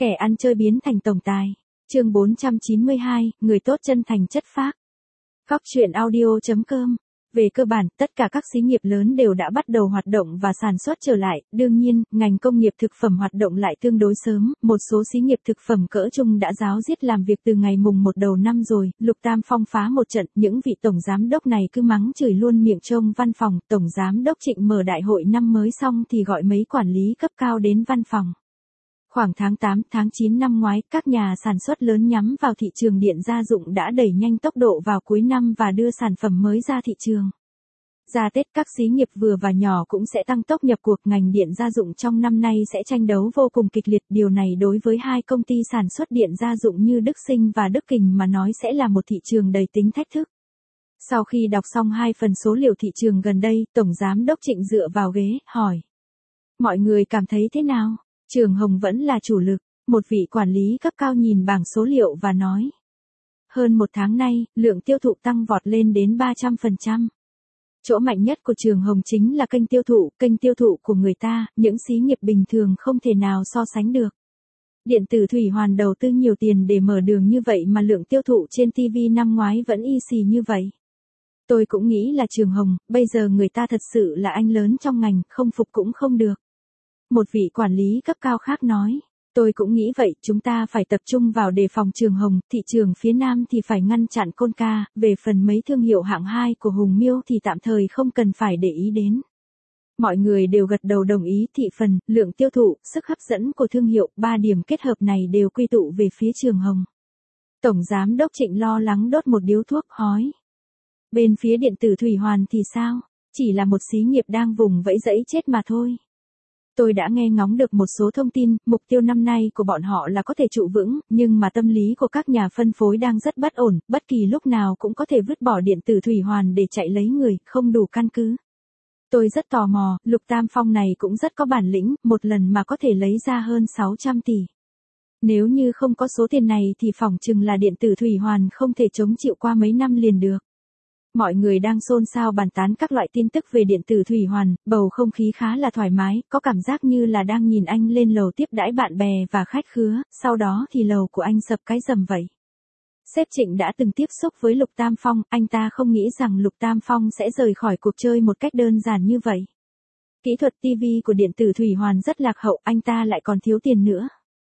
Kẻ ăn chơi biến thành tổng tài. Chương 492, người tốt chân thành chất phác. Góc truyện audio.com. Về cơ bản, tất cả các xí nghiệp lớn đều đã bắt đầu hoạt động và sản xuất trở lại, đương nhiên, ngành công nghiệp thực phẩm hoạt động lại tương đối sớm, một số xí nghiệp thực phẩm cỡ trung đã ráo riết làm việc từ ngày mùng 1 đầu năm rồi, Lục Tam Phong phá một trận, những vị tổng giám đốc này cứ mắng chửi luôn miệng trông văn phòng, tổng giám đốc Trịnh mở đại hội năm mới xong thì gọi mấy quản lý cấp cao đến văn phòng. Khoảng tháng 8, tháng 9 năm ngoái, các nhà sản xuất lớn nhắm vào thị trường điện gia dụng đã đẩy nhanh tốc độ vào cuối năm và đưa sản phẩm mới ra thị trường. Ra Tết các xí nghiệp vừa và nhỏ cũng sẽ tăng tốc nhập cuộc, ngành điện gia dụng trong năm nay sẽ tranh đấu vô cùng kịch liệt. Điều này đối với hai công ty sản xuất điện gia dụng như Đức Sinh và Đức Kình mà nói sẽ là một thị trường đầy tính thách thức. Sau khi đọc xong hai phần số liệu thị trường gần đây, Tổng Giám đốc Trịnh dựa vào ghế, hỏi. Mọi người cảm thấy thế nào? Trường Hồng vẫn là chủ lực, một vị quản lý cấp cao nhìn bảng số liệu và nói. Hơn một tháng nay, lượng tiêu thụ tăng vọt lên đến 300%. Chỗ mạnh nhất của Trường Hồng chính là kênh tiêu thụ của người ta, những xí nghiệp bình thường không thể nào so sánh được. Điện tử Thủy Hoàn đầu tư nhiều tiền để mở đường như vậy mà lượng tiêu thụ trên TV năm ngoái vẫn y xì như vậy. Tôi cũng nghĩ là Trường Hồng, bây giờ người ta thật sự là anh lớn trong ngành, không phục cũng không được. Một vị quản lý cấp cao khác nói, tôi cũng nghĩ vậy, chúng ta phải tập trung vào đề phòng Trường Hồng, thị trường phía Nam thì phải ngăn chặn Conca, về phần mấy thương hiệu hạng 2 của Hùng Miêu thì tạm thời không cần phải để ý đến. Mọi người đều gật đầu đồng ý, thị phần, lượng tiêu thụ, sức hấp dẫn của thương hiệu, 3 điểm kết hợp này đều quy tụ về phía Trường Hồng. Tổng Giám đốc Trịnh lo lắng đốt một điếu thuốc, hỏi. Bên phía điện tử Thủy Hoàn thì sao? Chỉ là một xí nghiệp đang vùng vẫy dẫy chết mà thôi. Tôi đã nghe ngóng được một số thông tin, mục tiêu năm nay của bọn họ là có thể trụ vững, nhưng mà tâm lý của các nhà phân phối đang rất bất ổn, bất kỳ lúc nào cũng có thể vứt bỏ điện tử Thủy Hoàn để chạy lấy người, không đủ căn cứ. Tôi rất tò mò, Lục Tam Phong này cũng rất có bản lĩnh, một lần mà có thể lấy ra hơn 600 tỷ. Nếu như không có số tiền này thì phỏng chừng là điện tử Thủy Hoàn không thể chống chịu qua mấy năm liền được. Mọi người đang xôn xao bàn tán các loại tin tức về điện tử Thủy Hoàn, bầu không khí khá là thoải mái, có cảm giác như là đang nhìn anh lên lầu tiếp đãi bạn bè và khách khứa, sau đó thì lầu của anh sập cái rầm vậy. Sếp Trịnh đã từng tiếp xúc với Lục Tam Phong, anh ta không nghĩ rằng Lục Tam Phong sẽ rời khỏi cuộc chơi một cách đơn giản như vậy. Kỹ thuật TV của điện tử Thủy Hoàn rất lạc hậu, anh ta lại còn thiếu tiền nữa.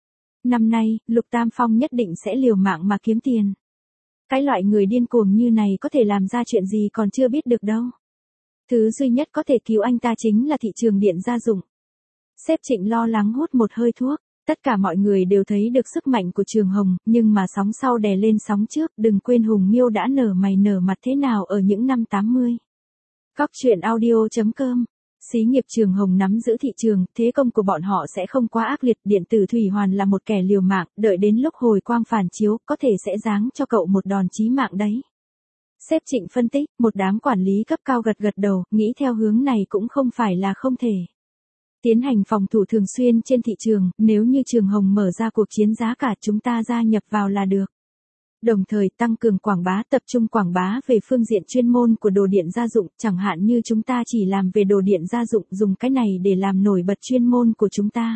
Năm nay, Lục Tam Phong nhất định sẽ liều mạng mà kiếm tiền. Cái loại người điên cuồng như này có thể làm ra chuyện gì còn chưa biết được đâu. Thứ duy nhất có thể cứu anh ta chính là thị trường điện gia dụng. Sếp Trịnh lo lắng hút một hơi thuốc. Tất cả mọi người đều thấy được sức mạnh của Trường Hồng, nhưng mà sóng sau đè lên sóng trước, đừng quên Hùng Miêu đã nở mày nở mặt thế nào ở những năm 80. Góc truyện audio.com. Xí nghiệp Trường Hồng nắm giữ thị trường, thế công của bọn họ sẽ không quá ác liệt, điện tử Thủy Hoàn là một kẻ liều mạng, đợi đến lúc hồi quang phản chiếu, có thể sẽ giáng cho cậu một đòn chí mạng đấy. Sếp Trịnh phân tích, một đám quản lý cấp cao gật gật đầu, nghĩ theo hướng này cũng không phải là không thể. Tiến hành phòng thủ thường xuyên trên thị trường, nếu như Trường Hồng mở ra cuộc chiến giá cả chúng ta gia nhập vào là được. Đồng thời tăng cường quảng bá, tập trung quảng bá về phương diện chuyên môn của đồ điện gia dụng, chẳng hạn như chúng ta chỉ làm về đồ điện gia dụng, dùng cái này để làm nổi bật chuyên môn của chúng ta.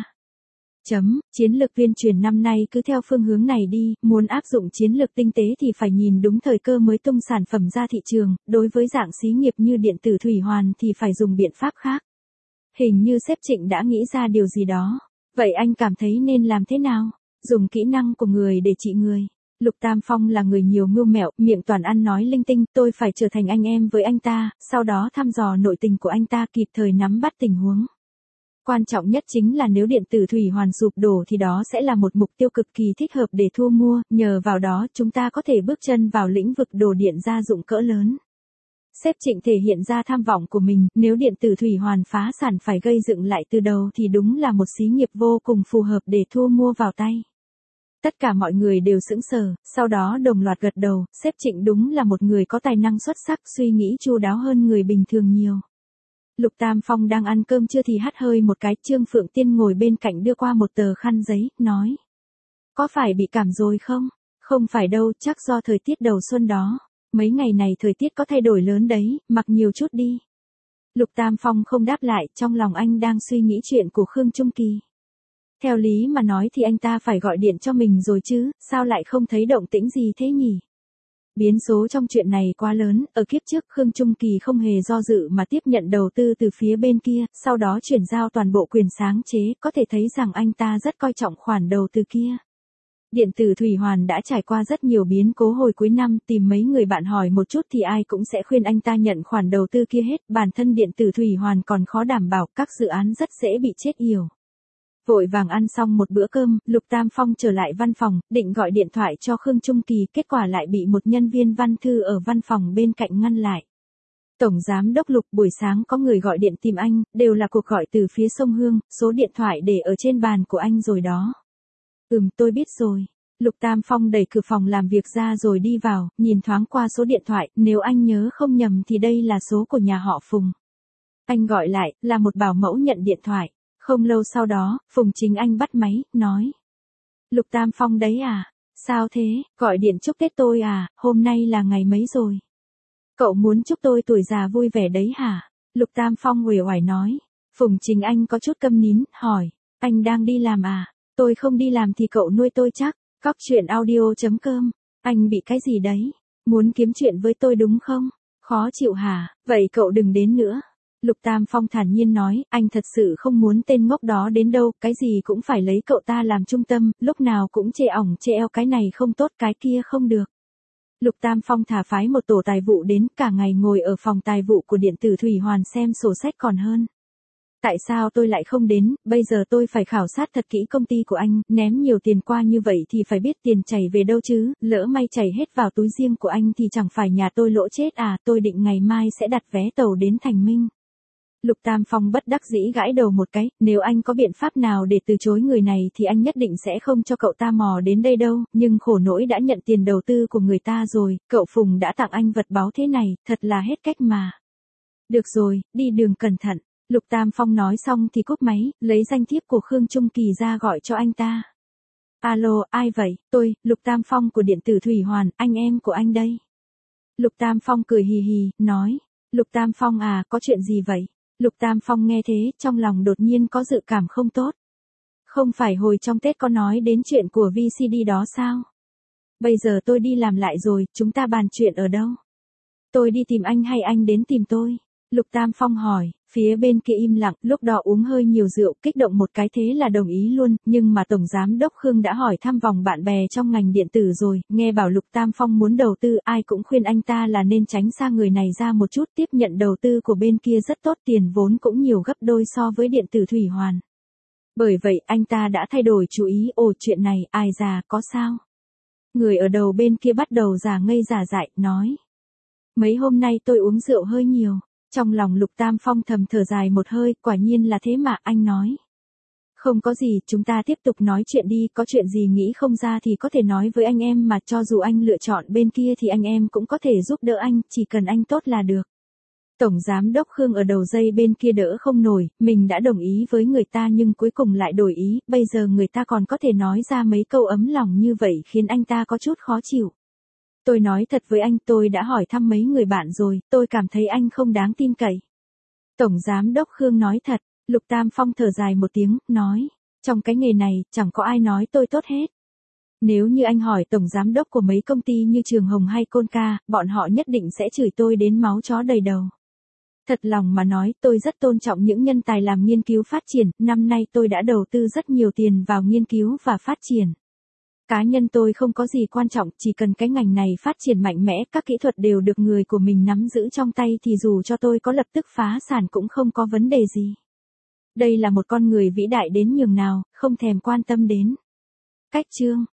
Chiến lược tuyên truyền năm nay cứ theo phương hướng này đi, muốn áp dụng chiến lược tinh tế thì phải nhìn đúng thời cơ mới tung sản phẩm ra thị trường, đối với dạng xí nghiệp như điện tử Thủy Hoàn thì phải dùng biện pháp khác. Hình như sếp Trịnh đã nghĩ ra điều gì đó. Vậy anh cảm thấy nên làm thế nào? Dùng kỹ năng của người để trị người. Lục Tam Phong là người nhiều mưu mẹo, miệng toàn ăn nói linh tinh, tôi phải trở thành anh em với anh ta, sau đó thăm dò nội tình của anh ta, kịp thời nắm bắt tình huống. Quan trọng nhất chính là nếu điện tử Thủy Hoàn sụp đổ thì đó sẽ là một mục tiêu cực kỳ thích hợp để thu mua, nhờ vào đó chúng ta có thể bước chân vào lĩnh vực đồ điện gia dụng cỡ lớn. Sếp Trịnh thể hiện ra tham vọng của mình, nếu điện tử Thủy Hoàn phá sản phải gây dựng lại từ đầu thì đúng là một xí nghiệp vô cùng phù hợp để thu mua vào tay. Tất cả mọi người đều sững sờ, sau đó đồng loạt gật đầu, sếp Trịnh đúng là một người có tài năng xuất sắc, suy nghĩ chu đáo hơn người bình thường nhiều. Lục Tam Phong đang ăn cơm trưa thì hắt hơi một cái, Trương Phượng Tiên ngồi bên cạnh đưa qua một tờ khăn giấy, nói. Có phải bị cảm rồi không? Không phải đâu, chắc do thời tiết đầu xuân đó. Mấy ngày này thời tiết có thay đổi lớn đấy, mặc nhiều chút đi. Lục Tam Phong không đáp lại, trong lòng anh đang suy nghĩ chuyện của Khương Trung Kỳ. Theo lý mà nói thì anh ta phải gọi điện cho mình rồi chứ, sao lại không thấy động tĩnh gì thế nhỉ? Biến số trong chuyện này quá lớn, ở kiếp trước Khương Trung Kỳ không hề do dự mà tiếp nhận đầu tư từ phía bên kia, sau đó chuyển giao toàn bộ quyền sáng chế, có thể thấy rằng anh ta rất coi trọng khoản đầu tư kia. Điện tử Thủy Hoàn đã trải qua rất nhiều biến cố hồi cuối năm, tìm mấy người bạn hỏi một chút thì ai cũng sẽ khuyên anh ta nhận khoản đầu tư kia hết, bản thân điện tử Thủy Hoàn còn khó đảm bảo, các dự án rất dễ bị chết yểu. Vội vàng ăn xong một bữa cơm, Lục Tam Phong trở lại văn phòng, định gọi điện thoại cho Khương Trung Kỳ, kết quả lại bị một nhân viên văn thư ở văn phòng bên cạnh ngăn lại. Tổng Giám đốc Lục, buổi sáng có người gọi điện tìm anh, đều là cuộc gọi từ phía sông Hương, số điện thoại để ở trên bàn của anh rồi đó. Tôi biết rồi. Lục Tam Phong đẩy cửa phòng làm việc ra rồi đi vào, nhìn thoáng qua số điện thoại, nếu anh nhớ không nhầm thì đây là số của nhà họ Phùng. Anh gọi lại, là một bảo mẫu nhận điện thoại. Không lâu sau đó, Phùng Chính Anh bắt máy, nói. Lục Tam Phong đấy à? Sao thế, gọi điện chúc Tết tôi à, hôm nay là ngày mấy rồi? Cậu muốn chúc tôi tuổi già vui vẻ đấy hả? Lục Tam Phong uể oải nói. Phùng Chính Anh có chút câm nín, hỏi. Anh đang đi làm à? Tôi không đi làm thì cậu nuôi tôi chắc. Cóc truyện audio.com. Anh bị cái gì đấy? Muốn kiếm chuyện với tôi đúng không? Khó chịu hả? Vậy cậu đừng đến nữa. Lục Tam Phong thản nhiên nói, anh thật sự không muốn tên ngốc đó đến đâu, cái gì cũng phải lấy cậu ta làm trung tâm, lúc nào cũng chê ỏng chê eo, cái này không tốt cái kia không được. Lục Tam Phong thả phái một tổ tài vụ đến, cả ngày ngồi ở phòng tài vụ của điện tử Thủy Hoàn xem sổ sách còn hơn. Tại sao tôi lại không đến, bây giờ tôi phải khảo sát thật kỹ công ty của anh, ném nhiều tiền qua như vậy thì phải biết tiền chảy về đâu chứ, lỡ may chảy hết vào túi riêng của anh thì chẳng phải nhà tôi lỗ chết à, tôi định ngày mai sẽ đặt vé tàu đến Thành Minh. Lục Tam Phong bất đắc dĩ gãi đầu một cái, nếu anh có biện pháp nào để từ chối người này thì anh nhất định sẽ không cho cậu ta mò đến đây đâu, nhưng khổ nỗi đã nhận tiền đầu tư của người ta rồi, cậu Phùng đã tặng anh vật báu thế này, thật là hết cách mà. Được rồi, đi đường cẩn thận. Lục Tam Phong nói xong thì cúp máy, lấy danh thiếp của Khương Trung Kỳ ra gọi cho anh ta. Alo, ai vậy? Tôi, Lục Tam Phong của điện tử Thủy Hoàn, anh em của anh đây. Lục Tam Phong cười hì hì, nói. Lục Tam Phong à, có chuyện gì vậy? Lục Tam Phong nghe thế, trong lòng đột nhiên có dự cảm không tốt. Không phải hồi trong Tết có nói đến chuyện của VCD đó sao? Bây giờ tôi đi làm lại rồi, chúng ta bàn chuyện ở đâu? Tôi đi tìm anh hay anh đến tìm tôi? Lục Tam Phong hỏi, phía bên kia im lặng, lúc đó uống hơi nhiều rượu, kích động một cái thế là đồng ý luôn, nhưng mà Tổng Giám đốc Khương đã hỏi thăm vòng bạn bè trong ngành điện tử rồi, nghe bảo Lục Tam Phong muốn đầu tư, ai cũng khuyên anh ta là nên tránh xa người này ra một chút, tiếp nhận đầu tư của bên kia rất tốt, tiền vốn cũng nhiều gấp đôi so với điện tử Thủy Hoàn. Bởi vậy anh ta đã thay đổi chú ý, ồ chuyện này, ai già, có sao? Người ở đầu bên kia bắt đầu giả ngây giả dại, nói. Mấy hôm nay tôi uống rượu hơi nhiều. Trong lòng Lục Tam Phong thầm thở dài một hơi, quả nhiên là thế mà, anh nói. Không có gì, chúng ta tiếp tục nói chuyện đi, có chuyện gì nghĩ không ra thì có thể nói với anh em mà, cho dù anh lựa chọn bên kia thì anh em cũng có thể giúp đỡ anh, chỉ cần anh tốt là được. Tổng Giám đốc Khương ở đầu dây bên kia đỡ không nổi, mình đã đồng ý với người ta nhưng cuối cùng lại đổi ý, bây giờ người ta còn có thể nói ra mấy câu ấm lòng như vậy khiến anh ta có chút khó chịu. Tôi nói thật với anh, tôi đã hỏi thăm mấy người bạn rồi, tôi cảm thấy anh không đáng tin cậy. Tổng Giám đốc Khương nói thật, Lục Tam Phong thở dài một tiếng, nói, trong cái nghề này, chẳng có ai nói tôi tốt hết. Nếu như anh hỏi tổng giám đốc của mấy công ty như Trường Hồng hay Côn Ca, bọn họ nhất định sẽ chửi tôi đến máu chó đầy đầu. Thật lòng mà nói, tôi rất tôn trọng những nhân tài làm nghiên cứu phát triển, năm nay tôi đã đầu tư rất nhiều tiền vào nghiên cứu và phát triển. Cá nhân tôi không có gì quan trọng, chỉ cần cái ngành này phát triển mạnh mẽ, các kỹ thuật đều được người của mình nắm giữ trong tay thì dù cho tôi có lập tức phá sản cũng không có vấn đề gì. Đây là một con người vĩ đại đến nhường nào, không thèm quan tâm đến cách chương.